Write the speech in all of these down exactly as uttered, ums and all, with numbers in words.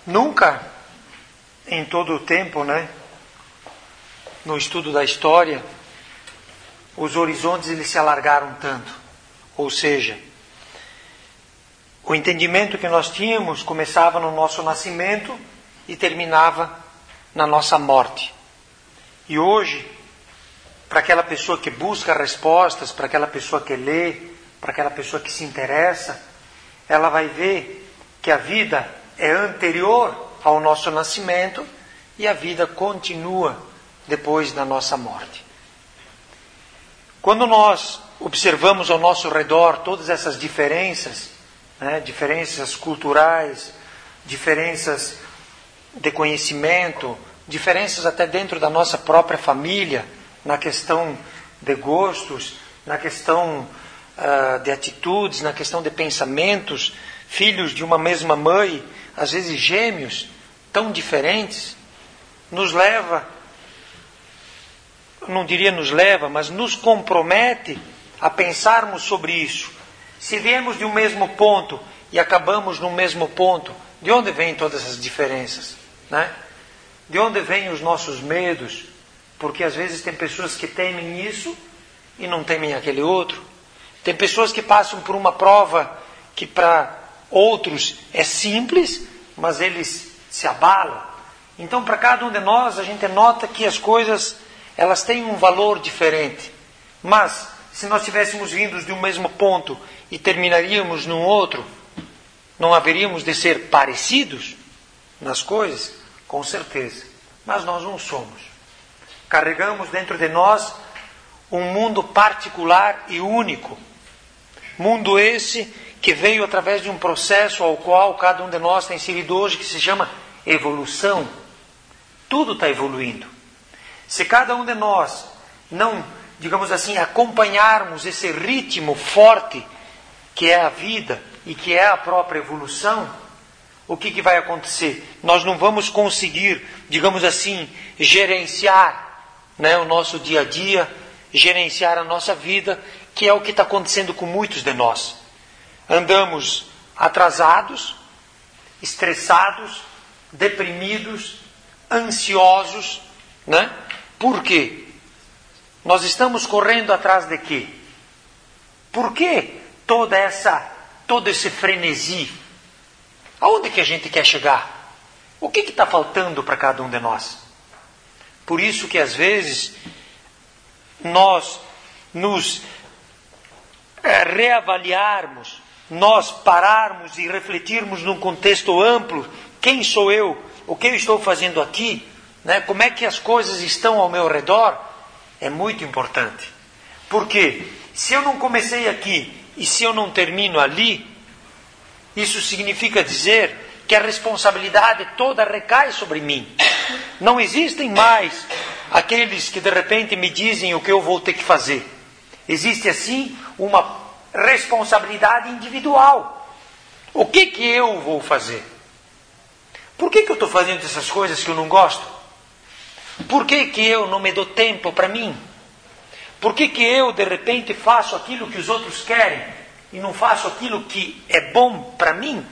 Nunca, em todo o tempo, né, no estudo da história, os horizontes eles se alargaram tanto. Ou seja, o entendimento que nós tínhamos começava no nosso nascimento e terminava na nossa morte. E hoje, para aquela pessoa que busca respostas, para aquela pessoa que lê, para aquela pessoa que se interessa, ela vai ver que a vida é anterior ao nosso nascimento e a vida continua depois da nossa morte. Quando nós observamos ao nosso redor todas essas diferenças, né, diferenças culturais, diferenças de conhecimento, diferenças até dentro da nossa própria família, na questão de gostos, na questão uh, de atitudes, na questão de pensamentos, filhos de uma mesma mãe, às vezes gêmeos, tão diferentes, nos leva, não diria nos leva, mas nos compromete a pensarmos sobre isso. Se viemos de um mesmo ponto e acabamos no mesmo ponto, de onde vêm todas essas diferenças, né? De onde vêm os nossos medos? Porque às vezes tem pessoas que temem isso e não temem aquele outro. Tem pessoas que passam por uma prova que para outros é simples, mas eles se abalam. Então, para cada um de nós, a gente nota que as coisas elas têm um valor diferente. Mas, se nós tivéssemos vindos de um mesmo ponto e terminaríamos num outro, não haveríamos de ser parecidos nas coisas? Com certeza. Mas nós não somos. Carregamos dentro de nós um mundo particular e único. Mundo esse que veio através de um processo ao qual cada um de nós tem inserido hoje, que se chama evolução. Tudo está evoluindo. Se cada um de nós não, digamos assim, acompanharmos esse ritmo forte que é a vida e que é a própria evolução, o que, que vai acontecer? Nós não vamos conseguir, digamos assim, gerenciar, né, o nosso dia a dia, gerenciar a nossa vida, que é o que está acontecendo com muitos de nós. Andamos atrasados, estressados, deprimidos, ansiosos, né? Por quê? Nós estamos correndo atrás de quê? Por que toda essa, todo esse frenesi? Aonde que a gente quer chegar? O que está faltando para cada um de nós? Por isso que às vezes nós nos é, reavaliarmos, nós pararmos e refletirmos num contexto amplo, quem sou eu, o que eu estou fazendo aqui, né? Como é que as coisas estão ao meu redor, é muito importante. Porque se eu não comecei aqui e se eu não termino ali, isso significa dizer que a responsabilidade toda recai sobre mim. Não existem mais aqueles que de repente me dizem o que eu vou ter que fazer. Existe assim uma responsabilidade individual. O que que eu vou fazer? Por que que eu estou fazendo essas coisas que eu não gosto? Por que que eu não me dou tempo para mim? Por que que eu de repente faço aquilo que os outros querem e não faço aquilo que é bom para mim?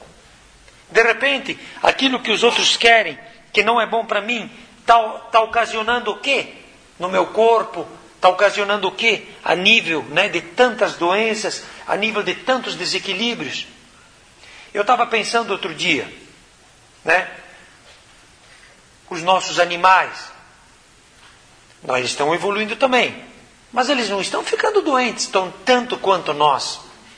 De repente, aquilo que os outros querem, que não é bom para mim, está tá ocasionando o quê? No meu corpo, está ocasionando o quê? A nível, né, de tantas doenças, a nível de tantos desequilíbrios. Eu estava pensando outro dia, né? Os nossos animais, nós estão evoluindo também, mas eles não estão ficando doentes tão, tanto quanto nós.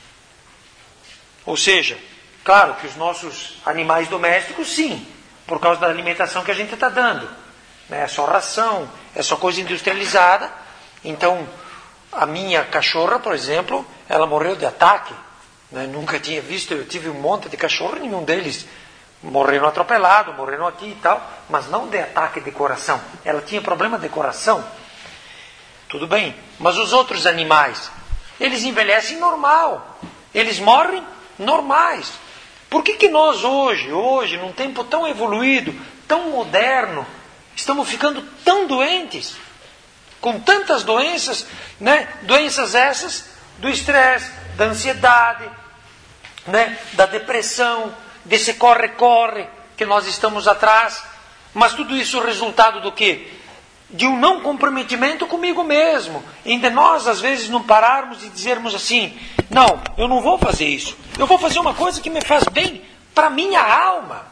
Ou seja, claro que os nossos animais domésticos, sim, por causa da alimentação que a gente está dando. Né? É só ração, é só coisa industrializada. Então, a minha cachorra, por exemplo, ela morreu de ataque. Né? Nunca tinha visto, eu tive um monte de cachorro, nenhum deles morreram atropelados, morreram aqui e tal, mas não de ataque de coração. Ela tinha problema de coração. Tudo bem, mas os outros animais, eles envelhecem normal. Eles morrem normais. Por que que nós hoje, hoje, num tempo tão evoluído, tão moderno, estamos ficando tão doentes? Com tantas doenças, né? Doenças essas do estresse, da ansiedade, né? Da depressão, desse corre-corre, que nós estamos atrás. Mas tudo isso é resultado do quê? De um não comprometimento comigo mesmo. Em de nós, às vezes, não pararmos e dizermos assim, não, eu não vou fazer isso. Eu vou fazer uma coisa que me faz bem para a minha alma.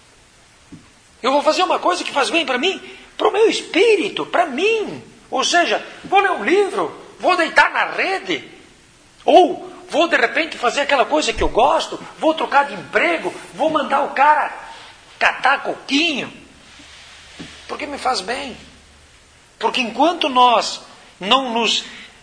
Eu vou fazer uma coisa que faz bem para mim, para o meu espírito, para mim. Ou seja, vou ler um livro, vou deitar na rede, ou vou de repente fazer aquela coisa que eu gosto, vou trocar de emprego, vou mandar o cara catar coquinho, porque me faz bem. Porque enquanto nós não nos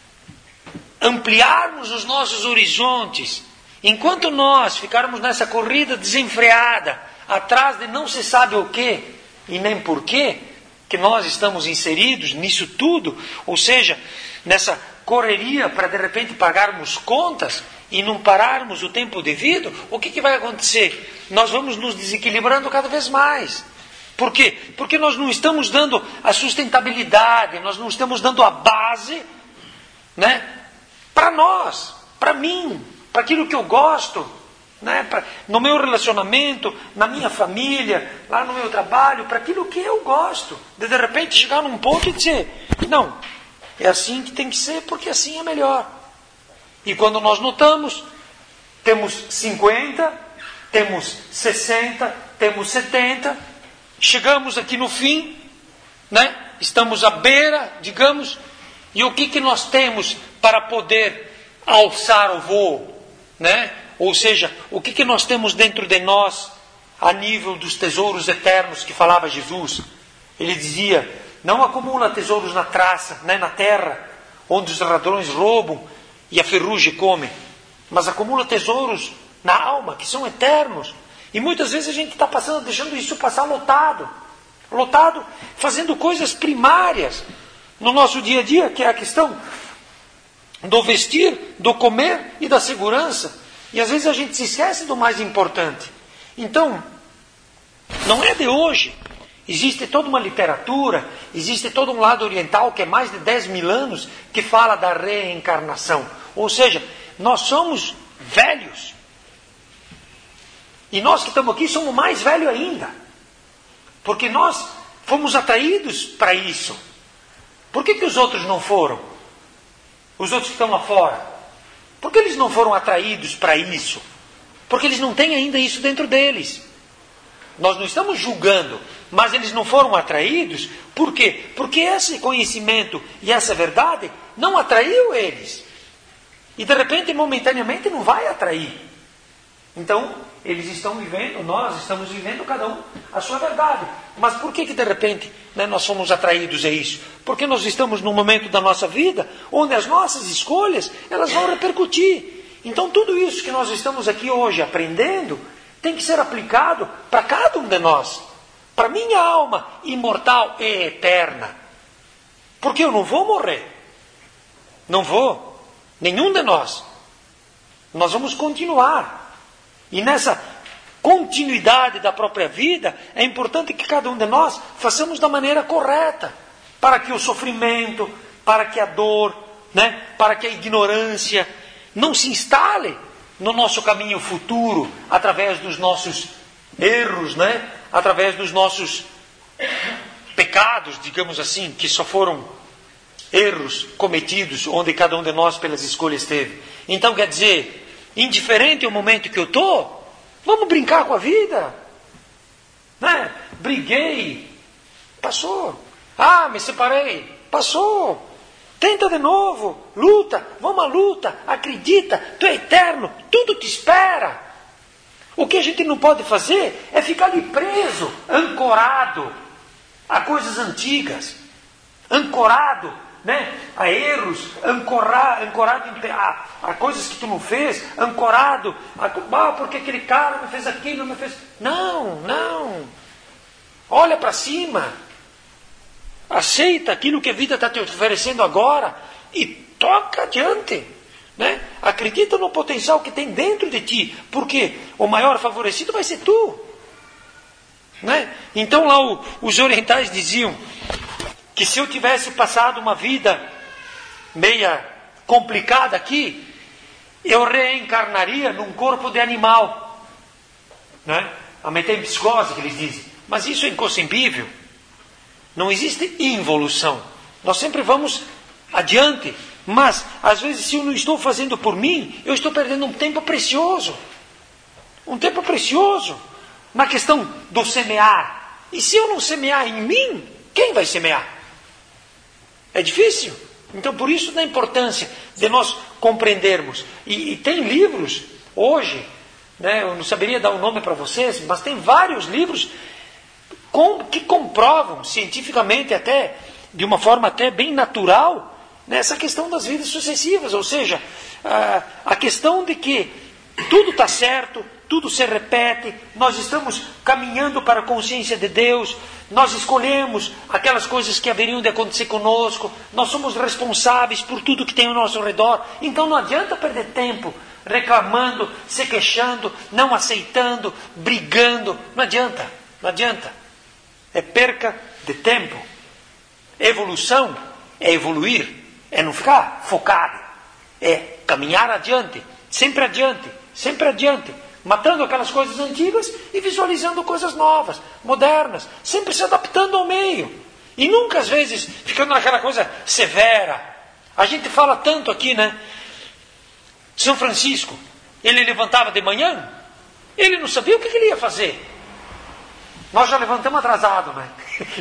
ampliarmos os nossos horizontes, enquanto nós ficarmos nessa corrida desenfreada, atrás de não se sabe o que e nem porquê, que nós estamos inseridos nisso tudo, ou seja, nessa correria para de repente pagarmos contas e não pararmos o tempo devido, o que, que vai acontecer? Nós vamos nos desequilibrando cada vez mais. Por quê? Porque nós não estamos dando a sustentabilidade, nós não estamos dando a base, né, para nós, para mim, para aquilo que eu gosto, né, pra, no meu relacionamento, na minha família, lá no meu trabalho, para aquilo que eu gosto. De, de repente chegar num ponto e dizer, não, é assim que tem que ser, porque assim é melhor. E quando nós notamos, temos cinquenta, temos sessenta, temos setenta, chegamos aqui no fim, né? Estamos à beira, digamos, e o que, que nós temos para poder alçar o voo, né? Ou seja, o que, que nós temos dentro de nós a nível dos tesouros eternos que falava Jesus? Ele dizia, não acumula tesouros na traça, né, na terra, onde os ladrões roubam e a ferrugem come, mas acumula tesouros na alma, que são eternos. E muitas vezes a gente está passando, deixando isso passar lotado. Lotado, fazendo coisas primárias no nosso dia a dia, que é a questão do vestir, do comer e da segurança. E às vezes a gente se esquece do mais importante. Então, não é de hoje. Existe toda uma literatura, existe todo um lado oriental que é mais de dez mil anos, que fala da reencarnação. Ou seja, nós somos velhos. E nós que estamos aqui somos mais velhos ainda. Porque nós fomos atraídos para isso. Por que, que os outros não foram? Os outros que estão lá fora. Por que eles não foram atraídos para isso? Porque eles não têm ainda isso dentro deles. Nós não estamos julgando, mas eles não foram atraídos. Por quê? Porque esse conhecimento e essa verdade não atraiu eles. E de repente, momentaneamente, não vai atrair. Então, eles estão vivendo, nós estamos vivendo cada um a sua verdade. Mas por que que de repente, né, nós somos atraídos a isso? Porque nós estamos num momento da nossa vida onde as nossas escolhas, elas vão repercutir. Então tudo isso que nós estamos aqui hoje aprendendo tem que ser aplicado para cada um de nós. Para minha alma imortal e eterna. Porque eu não vou morrer. Não vou. Nenhum de nós. Nós vamos continuar. E nessa continuidade da própria vida, é importante que cada um de nós façamos da maneira correta, para que o sofrimento, para que a dor, né, para que a ignorância não se instale no nosso caminho futuro, através dos nossos erros, né, através dos nossos pecados, digamos assim, que só foram erros cometidos, onde cada um de nós pelas escolhas teve. Então, quer dizer, indiferente ao momento que eu estou, vamos brincar com a vida. Né? Briguei, passou. Ah, me separei, passou. Tenta de novo, luta, vamos à luta, acredita, tu é eterno, tudo te espera. O que a gente não pode fazer é ficar ali preso, ancorado a coisas antigas, ancorado, né, a erros, ancorado, ancorado em, a, a coisas que tu não fez, ancorado, a, ah, porque aquele cara me fez aquilo, me fez... Não, não. Olha para cima. Aceita aquilo que a vida está te oferecendo agora e toca adiante. Né? Acredita no potencial que tem dentro de ti, porque o maior favorecido vai ser tu. Né? Então lá o, os orientais diziam que se eu tivesse passado uma vida meia complicada aqui, eu reencarnaria num corpo de animal. Né? a metempsicose que eles dizem. Mas isso é inconcebível. Não existe involução. Nós sempre vamos adiante. Mas, às vezes, se eu não estou fazendo por mim, eu estou perdendo um tempo precioso. Um tempo precioso. Na questão do semear. E se eu não semear em mim, quem vai semear? É difícil. Então, por isso da importância de nós compreendermos. E, e tem livros, hoje, né, eu não saberia dar o um nome para vocês, mas tem vários livros com, que comprovam cientificamente, até de uma forma até bem natural, nessa questão das vidas sucessivas. Ou seja, a, a questão de que tudo está certo, tudo se repete, nós estamos caminhando para a consciência de Deus, nós escolhemos aquelas coisas que haveriam de acontecer conosco, nós somos responsáveis por tudo que tem ao nosso redor. Então não adianta perder tempo reclamando, se queixando, não aceitando, brigando. Não adianta, não adianta. É perca de tempo. Evolução é evoluir, é não ficar focado, é caminhar adiante, sempre adiante, sempre adiante. Matando aquelas coisas antigas e visualizando coisas novas, modernas, sempre se adaptando ao meio. E nunca, às vezes, ficando naquela coisa severa. A gente fala tanto aqui, né? São Francisco, ele levantava de manhã, ele não sabia o que ele ia fazer. Nós já levantamos atrasado, né?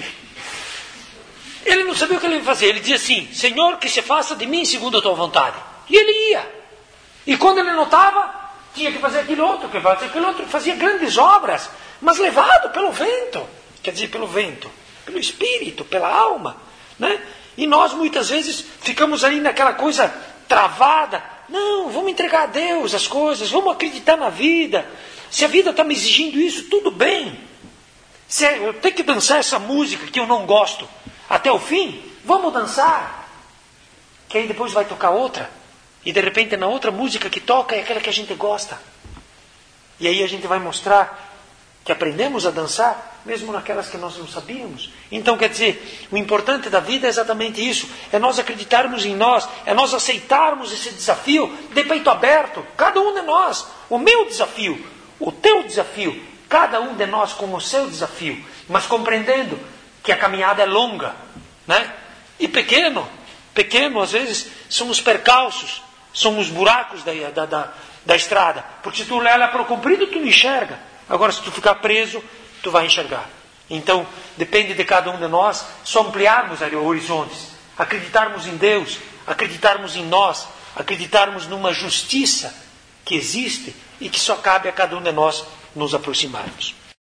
Ele não sabia o que ele ia fazer. Ele dizia assim: Senhor, que se faça de mim segundo a tua vontade. E ele ia. E quando ele notava, tinha que fazer aquilo outro, que fazer aquilo outro, fazia grandes obras, mas levado pelo vento, quer dizer, pelo vento, pelo espírito, pela alma, né? E nós muitas vezes ficamos ali naquela coisa travada. Não, vamos entregar a Deus as coisas, vamos acreditar na vida. Se a vida está me exigindo isso, tudo bem. Se eu tenho que dançar essa música que eu não gosto até o fim, vamos dançar. Que aí depois vai tocar outra. E de repente na outra música que toca é aquela que a gente gosta. E aí a gente vai mostrar que aprendemos a dançar, mesmo naquelas que nós não sabíamos. Então, quer dizer, o importante da vida é exatamente isso. É nós acreditarmos em nós, é nós aceitarmos esse desafio de peito aberto. Cada um de nós. O meu desafio, o teu desafio. Cada um de nós com o seu desafio. Mas compreendendo que a caminhada é longa, né? E pequeno. Pequeno, às vezes, são os percalços. São os buracos da, da, da, da estrada. Porque se tu olha para o comprido, tu não enxerga. Agora, se tu ficar preso, tu vai enxergar. Então, depende de cada um de nós só ampliarmos ali horizontes. Acreditarmos em Deus, acreditarmos em nós, acreditarmos numa justiça que existe e que só cabe a cada um de nós nos aproximarmos.